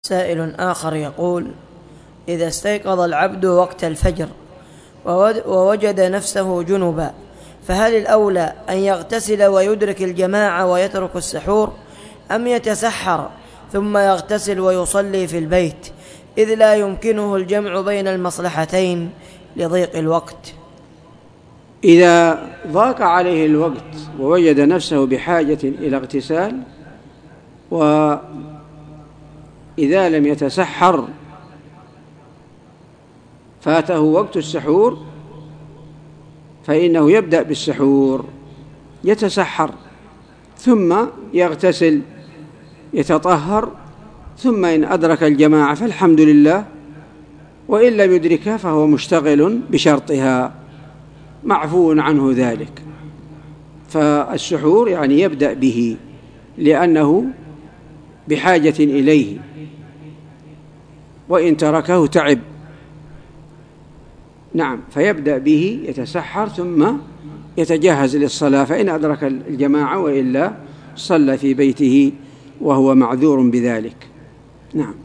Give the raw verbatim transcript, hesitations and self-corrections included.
سائل آخر يقول: إذا استيقظ العبد وقت الفجر ووجد نفسه جنبا، فهل الأولى أن يغتسل ويدرك الجماعة ويترك السحور، أم يتسحر ثم يغتسل ويصلي في البيت، إذ لا يمكنه الجمع بين المصلحتين لضيق الوقت؟ إذا ضاق عليه الوقت ووجد نفسه بحاجة إلى اغتسال، وإذا لم يتسحر فاته وقت السحور، فإنه يبدأ بالسحور، يتسحر ثم يغتسل يتطهر، ثم إن أدرك الجماعة فالحمد لله، وإن لم يدركها فهو مشتغل بشرطها معفو عنه ذلك. فالسحور يعني يبدأ به لأنه بحاجة إليه، وإن تركه تعب. نعم، فيبدأ به يتسحر ثم يتجهز للصلاة، فإن أدرك الجماعة وإلا صلى في بيته وهو معذور بذلك. نعم.